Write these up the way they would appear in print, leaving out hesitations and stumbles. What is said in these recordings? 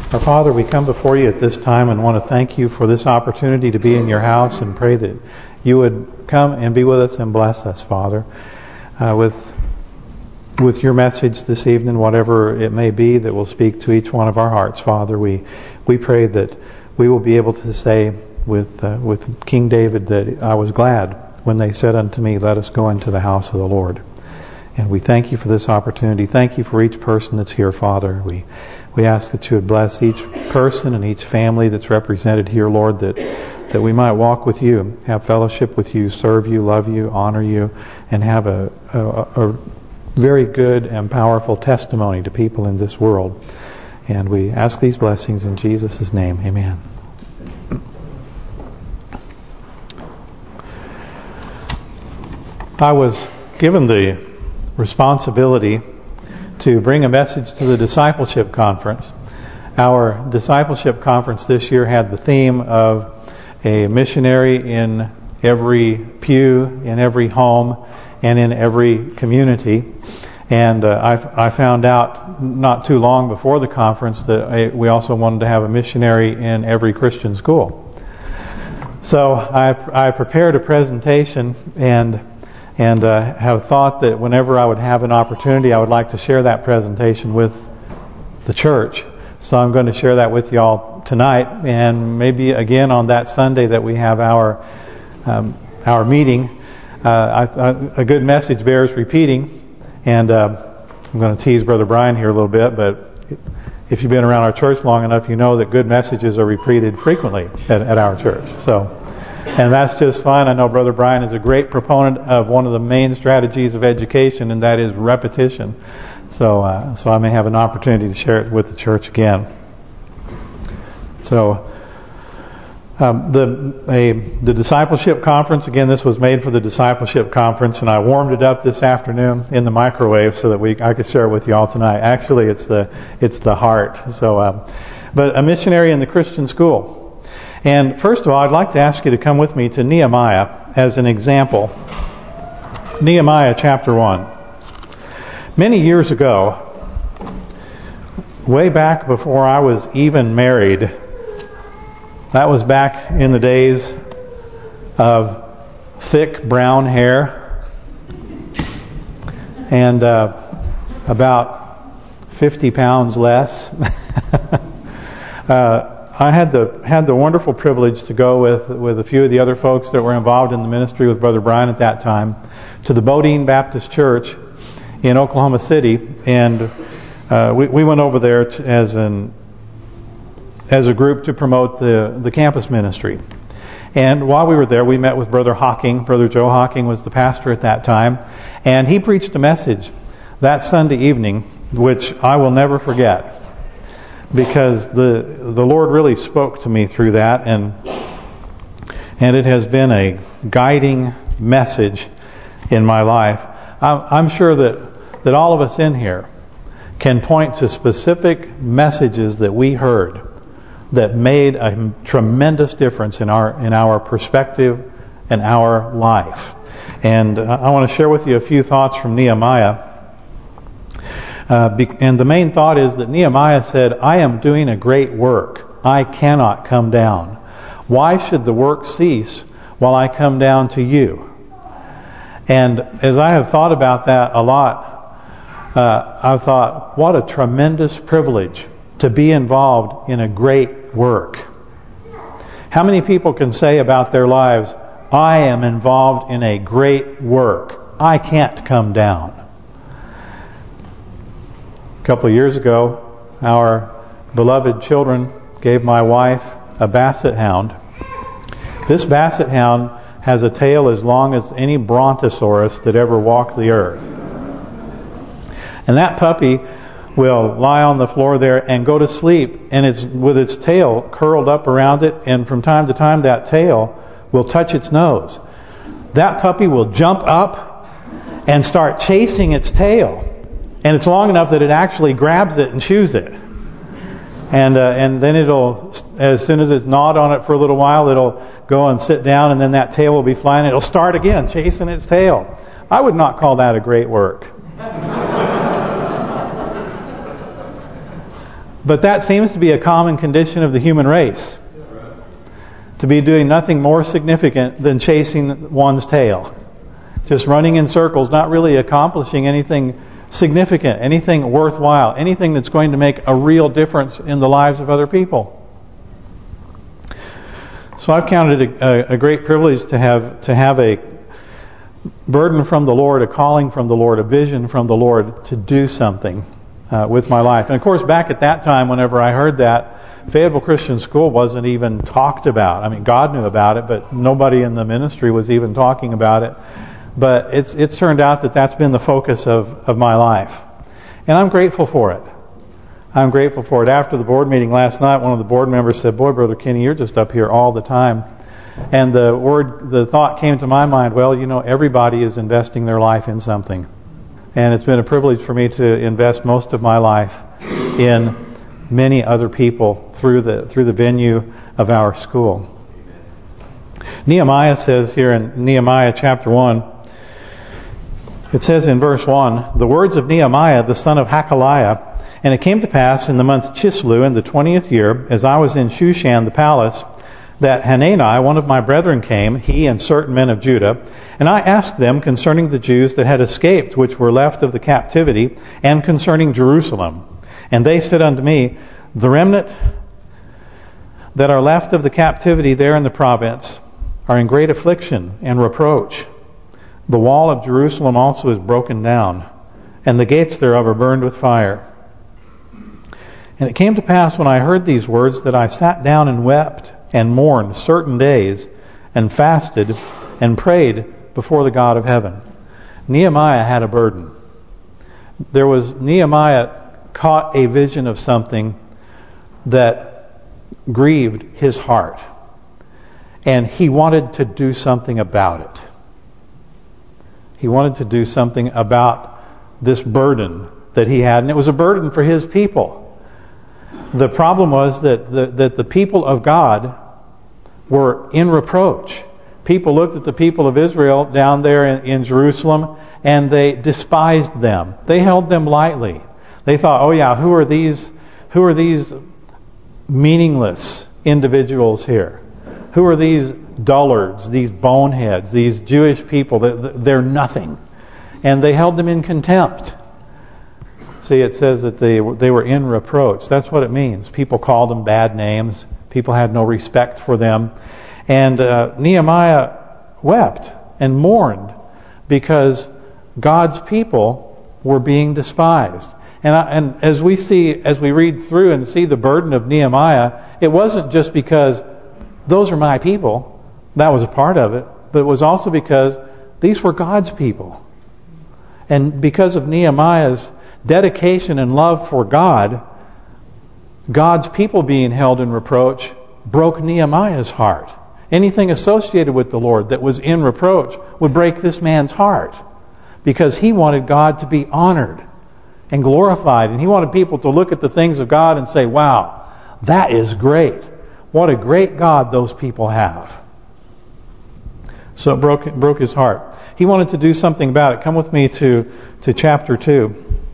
Our Father, we come before you at this time and want to thank you for this opportunity to be in your house and pray that you would come and be with us and bless us, Father, with your message this evening, whatever it may be that will speak to each one of our hearts, Father. We pray that we will be able to say with King David that I was glad when they said unto me, let us go into the house of the Lord. And we thank you for this opportunity. Thank you for each person that's here, Father. We ask that you would bless each person and each family that's represented here, Lord, that we might walk with you, have fellowship with you, serve you, love you, honor you, and have a very good and powerful testimony to people in this world. And we ask these blessings in Jesus' name. Amen. I was given the responsibility to bring a message to the Discipleship Conference. Our Discipleship Conference this year had the theme of a missionary in every pew, in every home, and in every community. And I found out not too long before the conference that we also wanted to have a missionary in every Christian school. So I prepared a presentation and have thought that whenever I would have an opportunity, I would like to share that presentation with the church. So I'm going to share that with you all tonight, and maybe again on that Sunday that we have our meeting. A good message bears repeating, and I'm going to tease Brother Brian here a little bit, but if you've been around our church long enough, you know that good messages are repeated frequently at our church. And that's just fine. I know Brother Brian is a great proponent of one of the main strategies of education, and that is repetition. So I may have an opportunity to share it with the church again. So the Discipleship Conference, again, this was made for the Discipleship Conference, and I warmed it up this afternoon in the microwave so that I could share it with you all tonight. Actually, it's the heart. So, but a missionary in the Christian school. And first of all, I'd like to ask you to come with me to Nehemiah as an example. Nehemiah chapter 1. Many years ago, way back before I was even married, that was back in the days of thick brown hair and about 50 pounds less. I had the wonderful privilege to go with a few of the other folks that were involved in the ministry with Brother Brian at that time to the Bodine Baptist Church in Oklahoma City, and we went over there as a group to promote the campus ministry. And while we were there, we met with Brother Hawking. Brother Joe Hawking was the pastor at that time, and he preached a message that Sunday evening, which I will never forget. Because the Lord really spoke to me through that, and it has been a guiding message in my life. I'm sure that all of us in here can point to specific messages that we heard that made a tremendous difference in our perspective and our life. And I want to share with you a few thoughts from Nehemiah. And the main thought is that Nehemiah said, I am doing a great work. I cannot come down. Why should the work cease while I come down to you? And as I have thought about that a lot, I've thought, what a tremendous privilege to be involved in a great work. How many people can say about their lives, I am involved in a great work. I can't come down. A couple of years ago, our beloved children gave my wife a basset hound. This basset hound has a tail as long as any brontosaurus that ever walked the earth. And that puppy will lie on the floor there and go to sleep, and it's with its tail curled up around it, and from time to time that tail will touch its nose. That puppy will jump up and start chasing its tail. And it's long enough that it actually grabs it and chews it. And then it'll, as soon as it's gnawed on it for a little while, it'll go and sit down, and then that tail will be flying. It'll start again, chasing its tail. I would not call that a great work. But that seems to be a common condition of the human race. To be doing nothing more significant than chasing one's tail. Just running in circles, not really accomplishing anything significant, anything worthwhile, anything that's going to make a real difference in the lives of other people. So I've counted it a great privilege to have a burden from the Lord, a calling from the Lord, a vision from the Lord to do something with my life. And of course, back at that time, whenever I heard that, Fayetteville Christian School wasn't even talked about. I mean, God knew about it, but nobody in the ministry was even talking about it. But it's turned out that that's been the focus of my life. And I'm grateful for it. I'm grateful for it. After the board meeting last night, one of the board members said, "Boy, Brother Kenny, you're just up here all the time." And the thought came to my mind, well, you know, everybody is investing their life in something. And it's been a privilege for me to invest most of my life in many other people through the venue of our school. Nehemiah says here in Nehemiah chapter 1, it says in verse 1, "The words of Nehemiah, the son of Hakaliah, and it came to pass in the month Chislew in the 20th year, as I was in Shushan the palace, that Hanani, one of my brethren, came, he and certain men of Judah, and I asked them concerning the Jews that had escaped, which were left of the captivity, and concerning Jerusalem. And they said unto me, The remnant that are left of the captivity there in the province are in great affliction and reproach. The wall of Jerusalem also is broken down, and the gates thereof are burned with fire. And it came to pass when I heard these words that I sat down and wept and mourned certain days, and fasted and prayed before the God of heaven." Nehemiah had a burden. Nehemiah caught a vision of something that grieved his heart. And he wanted to do something about it. He wanted to do something about this burden that he had. And it was a burden for his people. The problem was that the people of God were in reproach. People looked at the people of Israel down there in Jerusalem, and they despised them. They held them lightly. They thought, "Oh yeah, who are these meaningless individuals here? Who are these dullards, these boneheads, these Jewish people? They're nothing." And they held them in contempt. See, it says that they were in reproach. That's what it means. People called them bad names. People had no respect for them. And Nehemiah wept and mourned because God's people were being despised. And as we read through and see the burden of Nehemiah, it wasn't just because those are my people. That was a part of it. But it was also because these were God's people. And because of Nehemiah's dedication and love for God, God's people being held in reproach broke Nehemiah's heart. Anything associated with the Lord that was in reproach would break this man's heart, because he wanted God to be honored and glorified, and he wanted people to look at the things of God and say, "Wow, that is great. What a great God those people have." So it broke his heart. He wanted to do something about it. Come with me to chapter 2.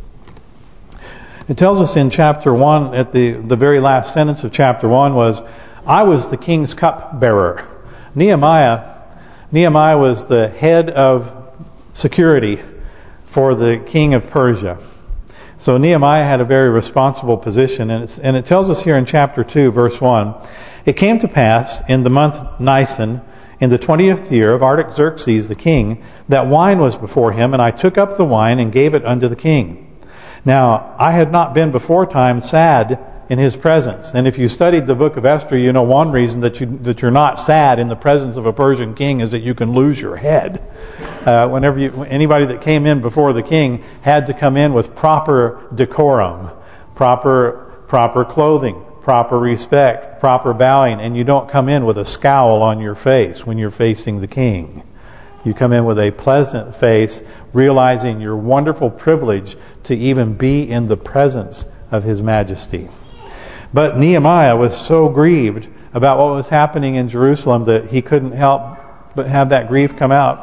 It tells us in chapter 1, at the very last sentence of chapter 1 was, "I was the king's cupbearer." Nehemiah was the head of security for the king of Persia. So Nehemiah had a very responsible position. And it tells us here in chapter 2, verse 1, "It came to pass in the month Nisan, in the 20th year of Artaxerxes the king, that wine was before him, and I took up the wine and gave it unto the king. Now, I had not been before time sad in his presence." And if you studied the book of Esther, you know one reason that you're not sad in the presence of a Persian king is that you can lose your head. Anybody that came in before the king had to come in with proper decorum, proper clothing, proper respect, proper bowing, and you don't come in with a scowl on your face when you're facing the king. You come in with a pleasant face, realizing your wonderful privilege to even be in the presence of His Majesty. But Nehemiah was so grieved about what was happening in Jerusalem that he couldn't help but have that grief come out.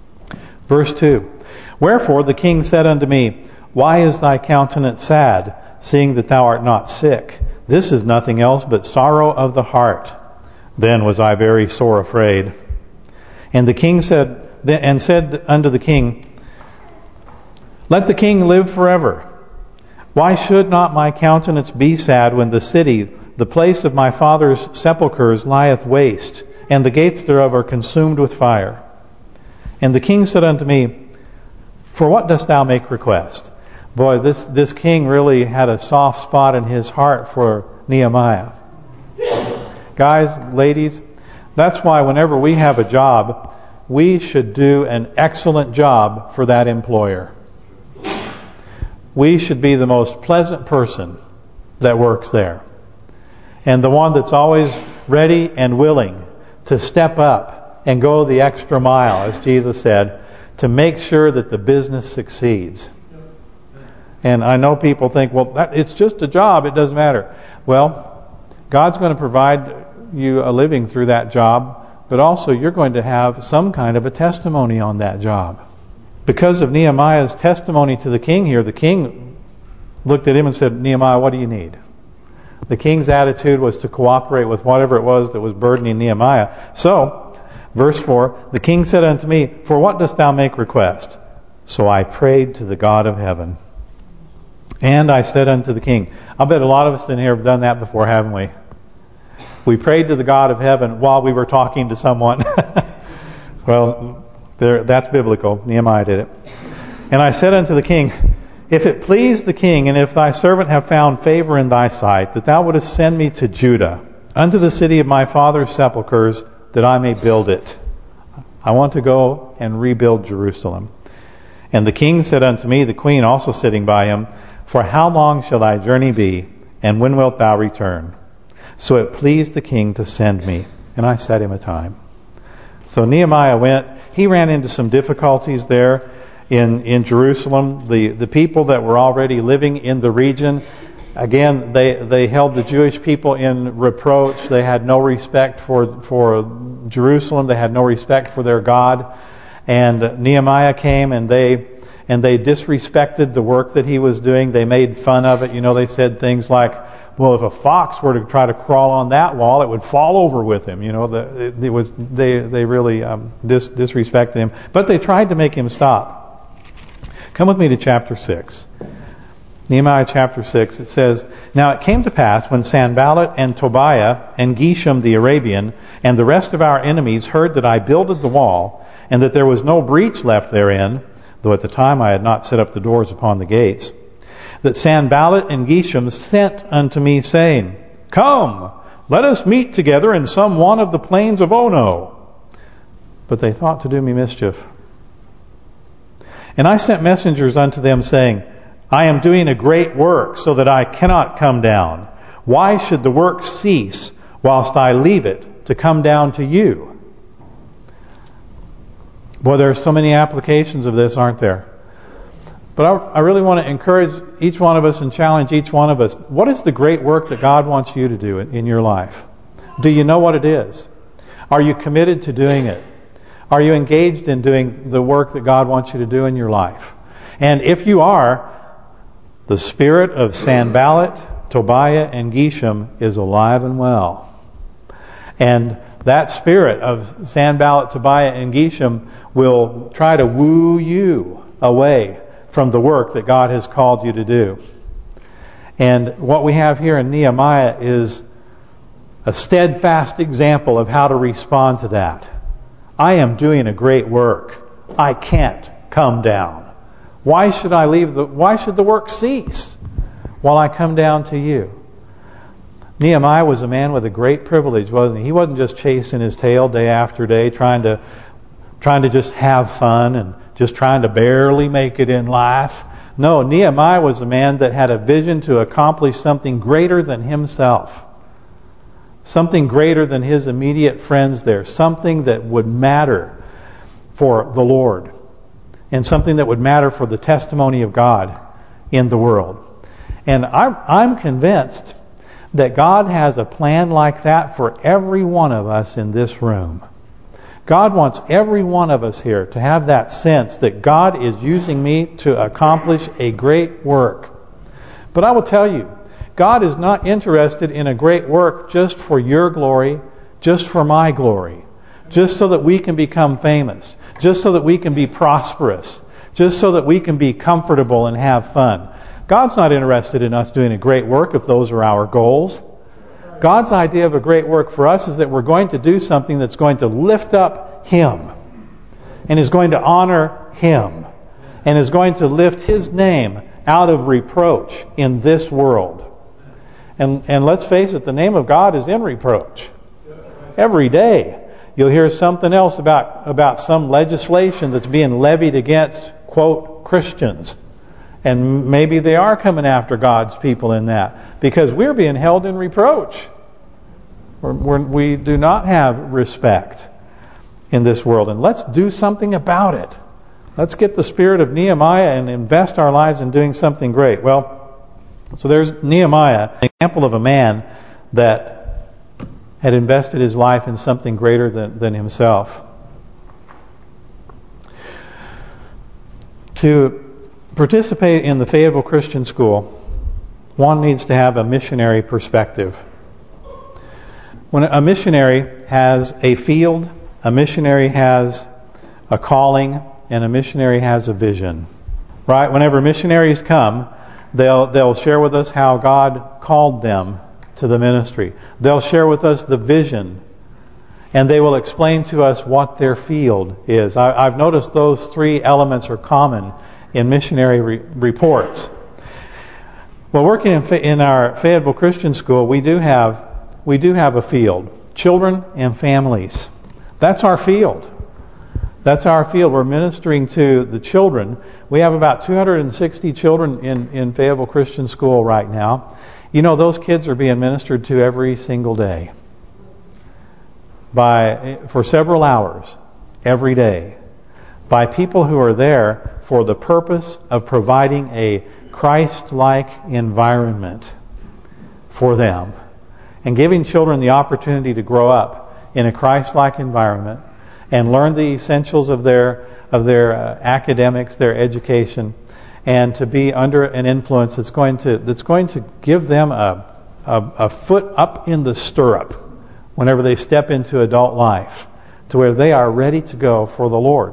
Verse 2, "Wherefore the king said unto me, Why is thy countenance sad? seeing that thou art not sick. This is nothing else but sorrow of the heart. Then was I very sore afraid. And the king said unto the king, Let the king live forever. Why should not my countenance be sad when the city, the place of my father's sepulchres, lieth waste, and the gates thereof are consumed with fire? And the king said unto me, For what dost thou make request? Boy, this king really had a soft spot in his heart for Nehemiah. Guys, ladies, that's why whenever we have a job, we should do an excellent job for that employer. We should be the most pleasant person that works there. And the one that's always ready and willing to step up and go the extra mile, as Jesus said, to make sure that the business succeeds. And I know people think, well, it's just a job, it doesn't matter. Well, God's going to provide you a living through that job, but also you're going to have some kind of a testimony on that job. Because of Nehemiah's testimony to the king here, the king looked at him and said, Nehemiah, what do you need? The king's attitude was to cooperate with whatever it was that was burdening Nehemiah. So, verse 4, the king said unto me, For what dost thou make request? So I prayed to the God of heaven. And I said unto the king, I bet a lot of us in here have done that before, haven't we? We prayed to the God of heaven while we were talking to someone. Well, that's biblical. Nehemiah did it. And I said unto the king, If it please the king, and if thy servant have found favor in thy sight, that thou wouldest send me to Judah, unto the city of my father's sepulchres, that I may build it. I want to go and rebuild Jerusalem. And the king said unto me, the queen also sitting by him, For how long shall thy journey be, and when wilt thou return? So it pleased the king to send me, and I set him a time. So Nehemiah went. He ran into some difficulties there in Jerusalem. The people that were already living in the region, again, they held the Jewish people in reproach. They had no respect for Jerusalem. They had no respect for their God. And Nehemiah came and they disrespected the work that he was doing. They made fun of it. You know, they said things like, well, if a fox were to try to crawl on that wall, it would fall over with him. You know, they really disrespected him. But they tried to make him stop. Come with me to chapter 6. Nehemiah chapter 6, it says, Now it came to pass when Sanballat and Tobiah and Geshem the Arabian and the rest of our enemies heard that I builded the wall, and that there was no breach left therein, though at the time I had not set up the doors upon the gates, that Sanballat and Geshem sent unto me, saying, Come, let us meet together in some one of the plains of Ono. But they thought to do me mischief. And I sent messengers unto them, saying, I am doing a great work, so that I cannot come down. Why should the work cease, whilst I leave it to come down to you? Boy, there are so many applications of this, aren't there? But I really want to encourage each one of us and challenge each one of us. What is the great work that God wants you to do in your life? Do you know what it is? Are you committed to doing it? Are you engaged in doing the work that God wants you to do in your life? And if you are, the spirit of Sanballat, Tobiah, and Geshem is alive and well. And that spirit of Sanballat, Tobiah, and Geshem will try to woo you away from the work that God has called you to do. And what we have here in Nehemiah is a steadfast example of how to respond to that. I am doing a great work. I can't come down. Why should I leave why should the work cease while I come down to you? Nehemiah was a man with a great privilege, wasn't he? He wasn't just chasing his tail day after day, trying to just have fun and just trying to barely make it in life. No, Nehemiah was a man that had a vision to accomplish something greater than himself. Something greater than his immediate friends there. Something that would matter for the Lord. And something that would matter for the testimony of God in the world. And I'm convinced that God has a plan like that for every one of us in this room. God wants every one of us here to have that sense that God is using me to accomplish a great work. But I will tell you, God is not interested in a great work just for your glory, just for my glory, just so that we can become famous, just so that we can be prosperous, just so that we can be comfortable and have fun. God's not interested in us doing a great work if those are our goals. God's idea of a great work for us is that we're going to do something that's going to lift up Him and is going to honor Him and is going to lift His name out of reproach in this world. And let's face it, the name of God is in reproach. Every day you'll hear something else about some legislation that's being levied against, quote, Christians. And maybe they are coming after God's people in that, because we're being held in reproach. We do not have respect in this world. And let's do something about it. Let's get the spirit of Nehemiah and invest our lives in doing something great. Well, so there's Nehemiah, an example of a man that had invested his life in something greater than himself. To participate in the Fayetteville Christian School, one needs to have a missionary perspective. When a missionary has a field, a missionary has a calling, and a missionary has a vision. Right? Whenever missionaries come, they'll share with us how God called them to the ministry. They'll share with us the vision, and they will explain to us what their field is. I've noticed those three elements are common in missionary reports. Well, working in our Fayetteville Christian School, we do have a field, children and families. That's our field. That's our field. We're ministering to the children. We have about 260 children in Fayetteville Christian School right now. You know, those kids are being ministered to every single day for several hours every day by people who are there for the purpose of providing a Christ-like environment for them and giving children the opportunity to grow up in a Christ-like environment and learn the essentials of their academics, their education, and to be under an influence that's going to give them a foot up in the stirrup whenever they step into adult life, to where they are ready to go for the Lord.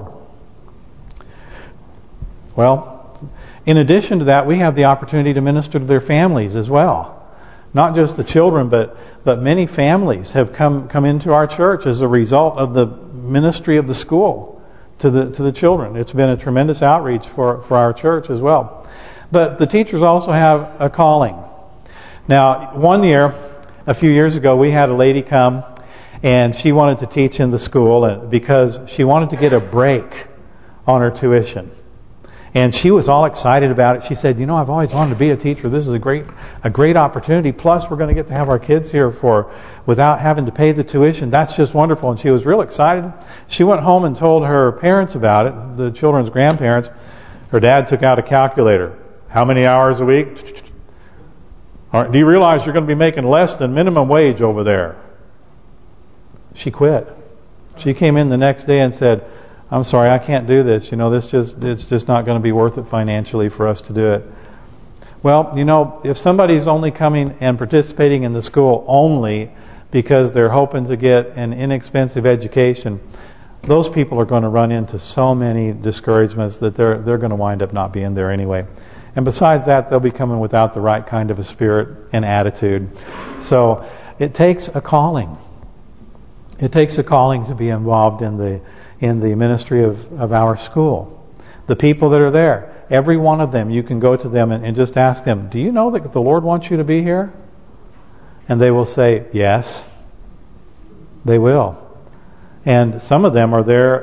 Well, in addition to that, we have the opportunity to minister to their families as well. Not just the children, but many families have come into our church as a result of the ministry of the school to the children. It's been a tremendous outreach for our church as well. But the teachers also have a calling. Now, one year, a few years ago, we had a lady come and she wanted to teach in the school because she wanted to get a break on her tuition. And she was all excited about it. She said, you know, I've always wanted to be a teacher. This is a great opportunity. Plus, we're going to get to have our kids here without having to pay the tuition. That's just wonderful. And she was real excited. She went home and told her parents about it, the children's grandparents. Her dad took out a calculator. How many hours a week? Do you realize you're going to be making less than minimum wage over there? She quit. She came in the next day and said, I'm sorry, I can't do this. You know, it's just not going to be worth it financially for us to do it. Well, you know, if somebody's only coming and participating in the school only because they're hoping to get an inexpensive education, those people are going to run into so many discouragements that they're going to wind up not being there anyway. And besides that, they'll be coming without the right kind of a spirit and attitude. So it takes a calling. It takes a calling to be involved in the ministry of our school. The people that are there, every one of them, you can go to them and just ask them, do you know that the Lord wants you to be here? And they will say, yes. They will. And some of them are there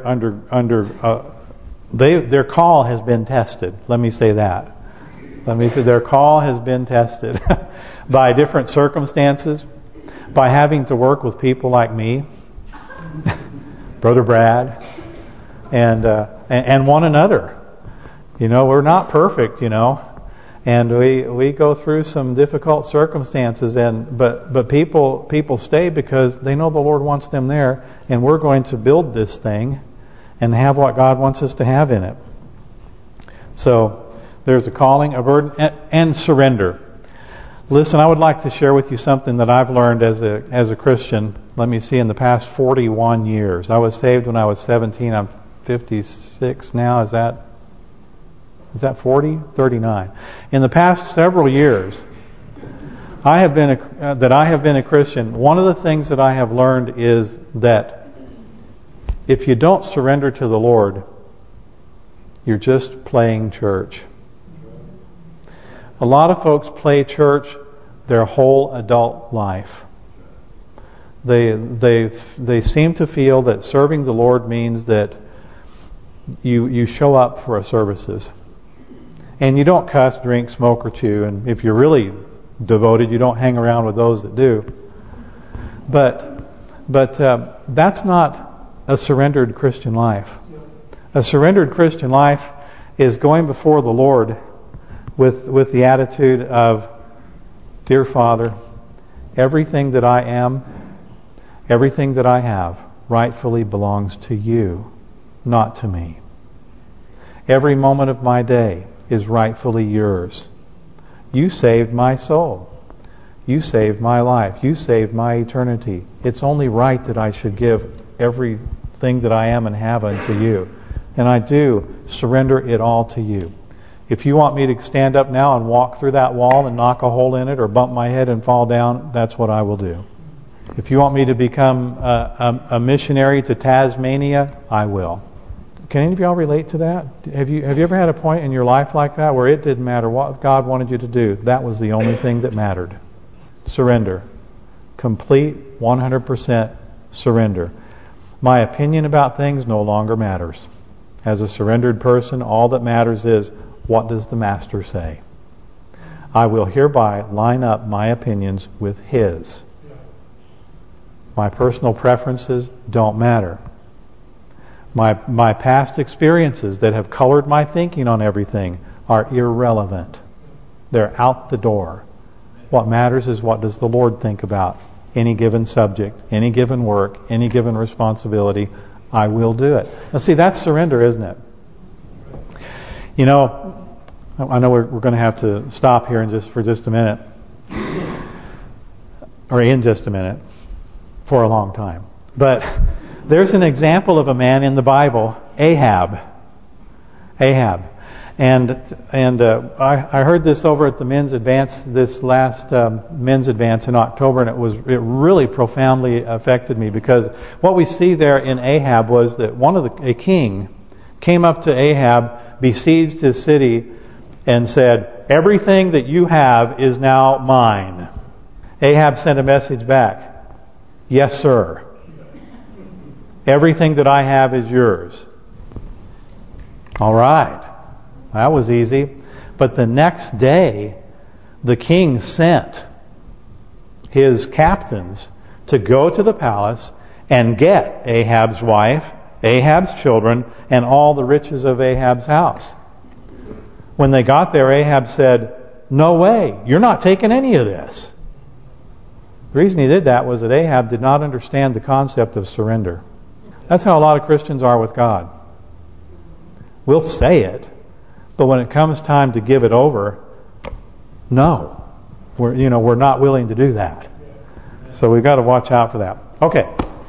their call has been tested. Let me say that. Their call has been tested by different circumstances, by having to work with people like me, Brother Brad, and one another. You know, we're not perfect, you know, and we go through some difficult circumstances, but people stay because they know the Lord wants them there, and we're going to build this thing and have what God wants us to have in it. So there's a calling, a burden, and surrender. Listen, I would like to share with you something that I've learned as a Christian. Let me see, in the past 41 years. I was saved when I was 17. I'm 56 now. Is that 40? 39. In the past several years, I have been a Christian. One of the things that I have learned is that if you don't surrender to the Lord, you're just playing church. A lot of folks play church their whole adult life. They seem to feel that serving the Lord means that you show up for services. And you don't cuss, drink, smoke, or chew. And if you're really devoted, you don't hang around with those that do. But that's not a surrendered Christian life. A surrendered Christian life is going before the Lord with the attitude of, Dear Father, everything that I am, everything that I have, rightfully belongs to you, not to me. Every moment of my day is rightfully yours. You saved my soul. You saved my life. You saved my eternity. It's only right that I should give everything that I am and have unto you. And I do surrender it all to you. If you want me to stand up now and walk through that wall and knock a hole in it or bump my head and fall down, that's what I will do. If you want me to become a missionary to Tasmania, I will. Can any of y'all relate to that? Have you ever had a point in your life like that where it didn't matter what God wanted you to do? That was the only thing that mattered. Surrender. Complete 100% surrender. My opinion about things no longer matters. As a surrendered person, all that matters is, what does the Master say? I will hereby line up my opinions with His. My personal preferences don't matter. My past experiences that have colored my thinking on everything are irrelevant. They're out the door. What matters is, what does the Lord think about any given subject, any given work, any given responsibility? I will do it. Now see, that's surrender, isn't it? You know, I know we're going to have to stop here for just a minute. Or in just a minute. For a long time. But there's an example of a man in the Bible, Ahab. And I heard this over at the Men's Advance, this last Men's Advance in October, and it really profoundly affected me, because what we see there in Ahab was that a king came up to Ahab, besieged his city, and said, everything that you have is now mine. Ahab sent a message back, yes, sir. Everything that I have is yours. All right. That was easy. But the next day, the king sent his captains to go to the palace and get Ahab's wife, Ahab's children, and all the riches of Ahab's house. When they got there, Ahab said, no way, you're not taking any of this. The reason he did that was that Ahab did not understand the concept of surrender. That's how a lot of Christians are with God. We'll say it, but when it comes time to give it over, no, we're not willing to do that. So we've got to watch out for that. Okay.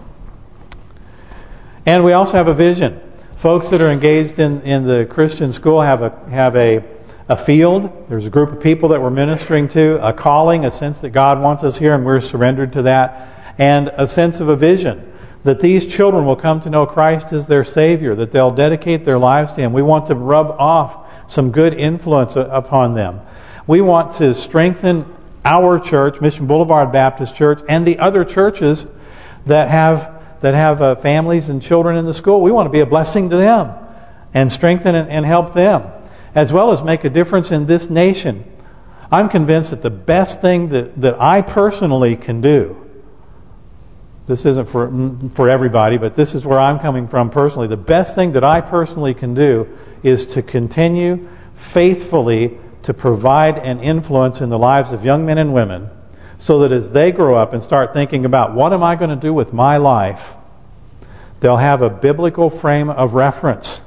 And we also have a vision. Folks that are engaged in the Christian school have a field. There's a group of people that we're ministering to, a calling, a sense that God wants us here and we're surrendered to that, and a sense of a vision that these children will come to know Christ as their Savior, that they'll dedicate their lives to Him. We want to rub off some good influence upon them. We want to strengthen our church, Mission Boulevard Baptist Church, and the other churches that have families and children in the school. We want to be a blessing to them and strengthen and help them, as well as make a difference in this nation. I'm convinced that the best thing that I personally can do, this isn't for everybody, but this is where I'm coming from personally. The best thing that I personally can do is to continue faithfully to provide an influence in the lives of young men and women, so that as they grow up and start thinking about what am I going to do with my life, they'll have a biblical frame of reference,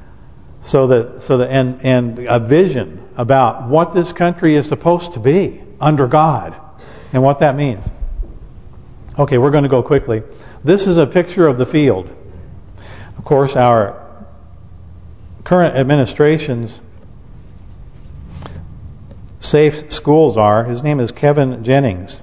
so that and a vision about what this country is supposed to be. under God and what that means. Okay, we're going to go quickly. This is a picture of the field. Of course, our current administration's safe schools are. His name is Kevin Jennings.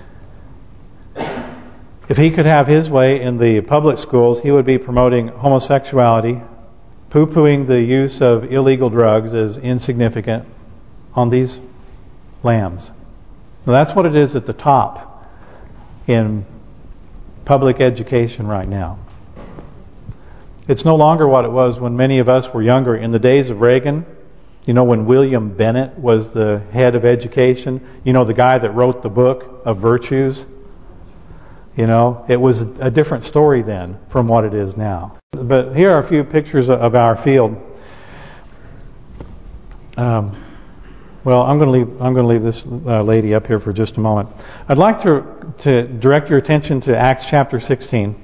If he could have his way in the public schools, he would be promoting homosexuality, poo-pooing the use of illegal drugs as insignificant on these lambs. Now that's what it is at the top in public education right now. It's no longer what it was when many of us were younger. In the days of Reagan, you know, when William Bennett was the head of education, you know, the guy that wrote the book of virtues. You know, it was a different story then from what it is now. But here are a few pictures of our field. Well, I'm going to leave this lady up here for just a moment. I'd like to direct your attention to Acts chapter 16.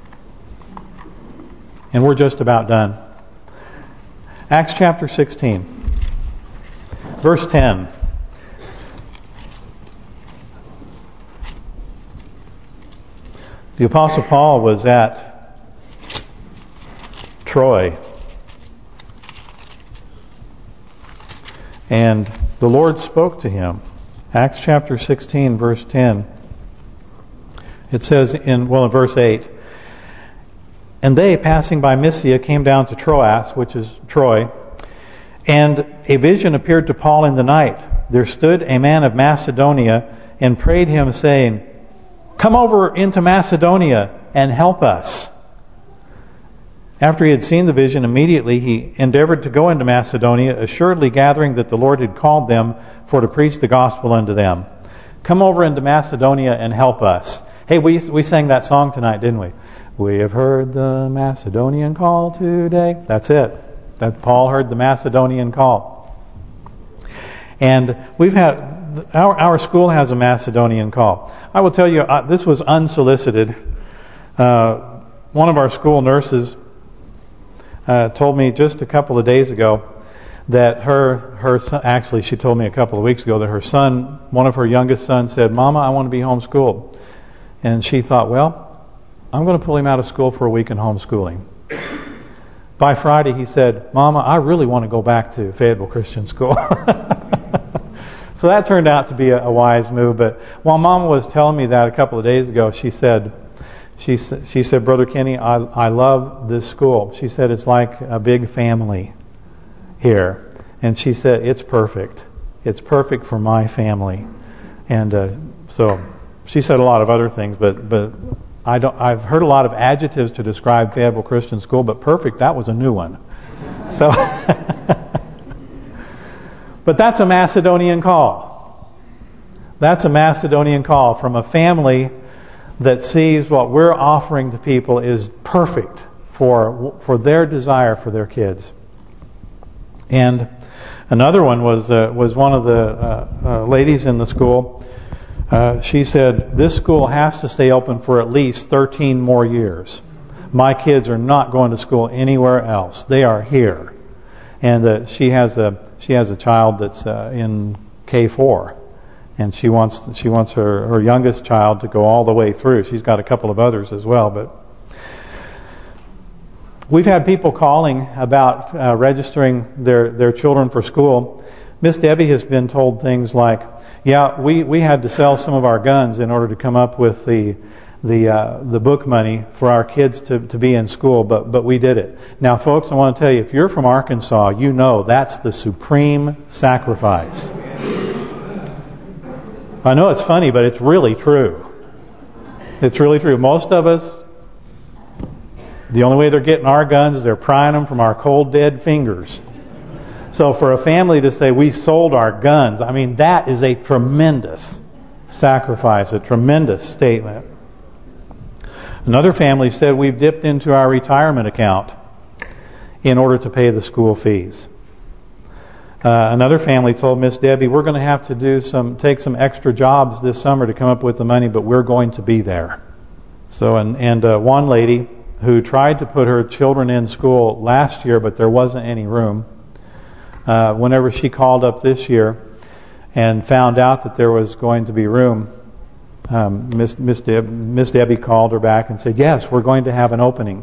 And we're just about done. Acts chapter 16, verse 10. The Apostle Paul was at Troy. And the Lord spoke to him. Acts chapter 16, verse 10. It says in verse 8, "And they, passing by Mysia, came down to Troas," which is Troy, "and a vision appeared to Paul in the night. There stood a man of Macedonia and prayed him, saying, 'Come over into Macedonia and help us.' After he had seen the vision, immediately he endeavored to go into Macedonia, assuredly gathering that the Lord had called them for to preach the gospel unto them." Come over into Macedonia and help us. Hey, we sang that song tonight, didn't we? We have heard the Macedonian call today. That's it. That Paul heard the Macedonian call. And we've had our school has a Macedonian call. I will tell you, this was unsolicited. One of our school nurses told me just a couple of days ago that her son, actually she told me a couple of weeks ago that her son, one of her youngest sons, said, "Mama, I want to be homeschooled." And she thought, well, I'm going to pull him out of school for a week and homeschool him. By Friday he said, "Mama, I really want to go back to Fayetteville Christian School." So that turned out to be a wise move. But while Mama was telling me that a couple of days ago, she said, "Brother Kenny, I love this school." She said, "It's like a big family here." And she said, "It's perfect. It's perfect for my family." And so she said a lot of other things, but I've heard a lot of adjectives to describe Fayetteville Christian School, but perfect, that was a new one. So, but that's a Macedonian call. That's a Macedonian call from a family that sees what we're offering to people is perfect for their desire for their kids. And another one was one of the ladies in the school. She said, "This school has to stay open for at least 13 more years. My kids are not going to school anywhere else. They are here." And she has a child that's in K4, and she wants her youngest child to go all the way through. She's got a couple of others as well, but we've had people calling about registering their children for school. Miss Debbie has been told things like, "Yeah, we had to sell some of our guns in order to come up with the book money for our kids to be in school, but we did it." Now, folks, I want to tell you, if you're from Arkansas, you know that's the supreme sacrifice. I know it's funny, but it's really true. It's really true. Most of us, the only way they're getting our guns is they're prying them from our cold, dead fingers. So for a family to say we sold our guns, I mean, that is a tremendous sacrifice, a tremendous statement. Another family said we've dipped into our retirement account in order to pay the school fees. Another family told Miss Debbie, "We're going to have to take some extra jobs this summer to come up with the money, but we're going to be there." So and one lady who tried to put her children in school last year, but there wasn't any room. Whenever she called up this year, and found out that there was going to be room, Miss Debbie called her back and said, yes, we're going to have an opening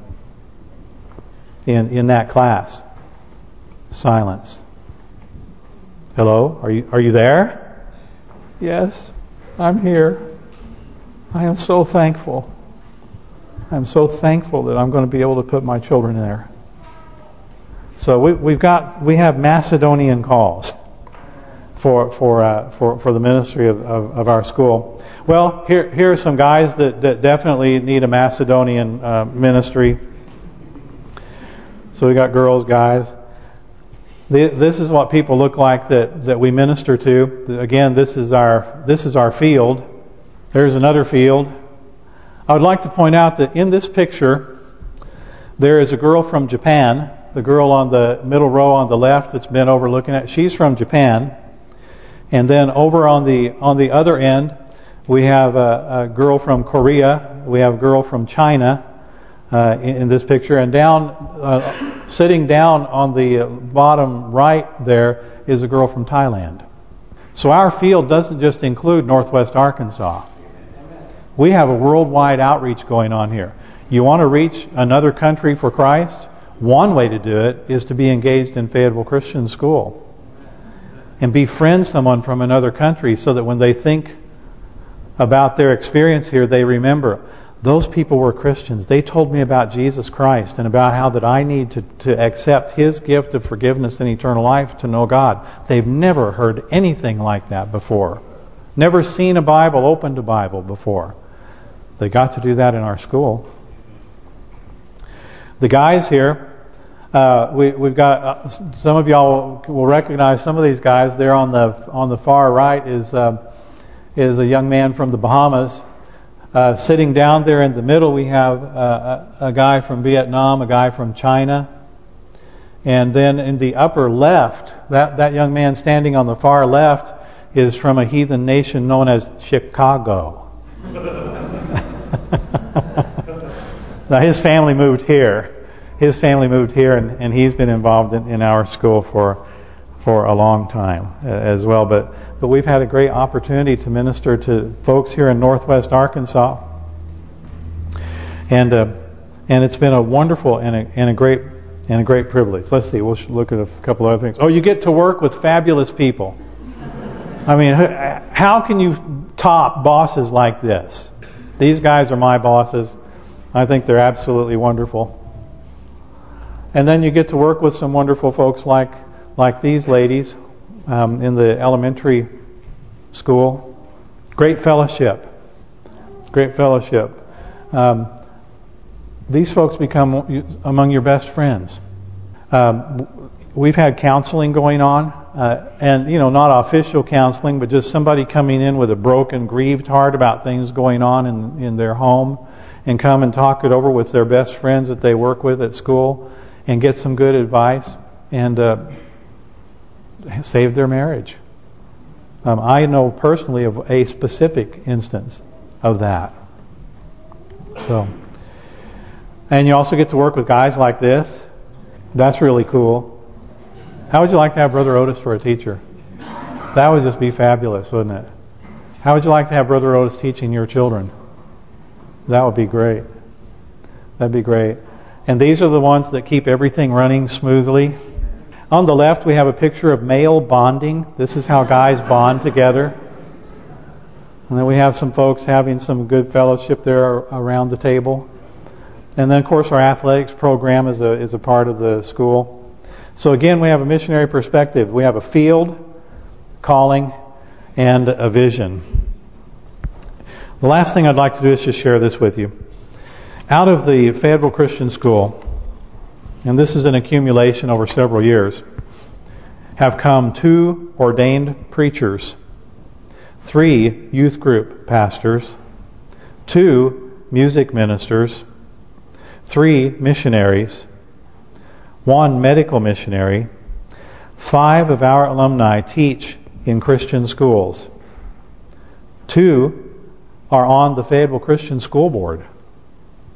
in that class. Silence. Hello? Are you there? Yes, I'm here. I am so thankful. I'm so thankful that I'm going to be able to put my children there. So we have Macedonian calls for the ministry of our school. Well, here are some guys that definitely need a Macedonian ministry. So we got girls, guys. This is what people look like that we minister to. Again, this is our field. There's another field. I would like to point out that in this picture there is a girl from Japan. The girl on the middle row on the left that's been over looking at, she's from Japan. And then over on the other end we have a girl from Korea. We have a girl from China in this picture, and down sitting down on the bottom right there is a girl from Thailand. So our field doesn't just include Northwest Arkansas. We have a worldwide outreach going on here. You want to reach another country for Christ? One way to do it is to be engaged in Fayetteville Christian School and befriend someone from another country, so that when they think about their experience here, they remember, those people were Christians. They told me about Jesus Christ and about how that I need to accept His gift of forgiveness and eternal life to know God. They've never heard anything like that before. Never seen a Bible, opened a Bible before. They got to do that in our school. The guys here, we've got some of y'all will recognize some of these guys. There on the far right is a young man from the Bahamas. Sitting down there in the middle, we have a guy from Vietnam, a guy from China, and then in the upper left, that young man standing on the far left is from a heathen nation known as Chicago. Now his family moved here. His family moved here, and he's been involved in our school for a long time as well. But we've had a great opportunity to minister to folks here in Northwest Arkansas, and it's been a wonderful and a great privilege. Let's see, we'll look at a couple other things. Oh, you get to work with fabulous people. I mean, how can you top bosses like this? These guys are my bosses. I think they're absolutely wonderful. And then you get to work with some wonderful folks like these ladies in the elementary school. Great fellowship. Great fellowship. These folks become among your best friends. We've had counseling going on, and not official counseling, but just somebody coming in with a broken, grieved heart about things going on in their home, and come and talk it over with their best friends that they work with at school, and get some good advice, and save their marriage. I know personally of a specific instance of that. So, and you also get to work with guys like this. That's really cool. How would you like to have Brother Otis for a teacher? That would just be fabulous, wouldn't it? How would you like to have Brother Otis teaching your children? That would be great. That'd be great. And these are the ones that keep everything running smoothly. On the left we have a picture of male bonding. This is how guys bond together. And then we have some folks having some good fellowship there around the table. And then of course our athletics program is a part of the school. So again, we have a missionary perspective. We have a field, calling, and a vision. The last thing I'd like to do is just share this with you. Out of the Fayetteville Christian School, and this is an accumulation over several years, have come 2 ordained preachers, 3 youth group pastors, 2 music ministers, 3 missionaries, 1 medical missionary, 5 of our alumni teach in Christian schools. 2 are on the Fayetteville Christian School Board.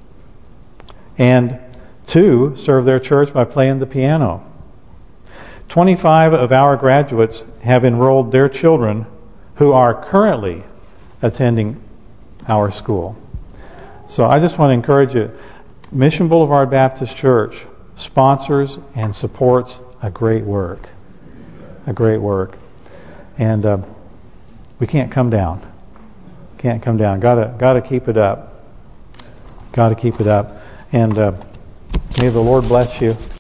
And 2 serve their church by playing the piano. 25 of our graduates have enrolled their children who are currently attending our school. So I just want to encourage you. Mission Boulevard Baptist Church sponsors and supports a great work. A great work. And we can't come down. Can't come down. Gotta keep it up. Gotta keep it up. And may the Lord bless you.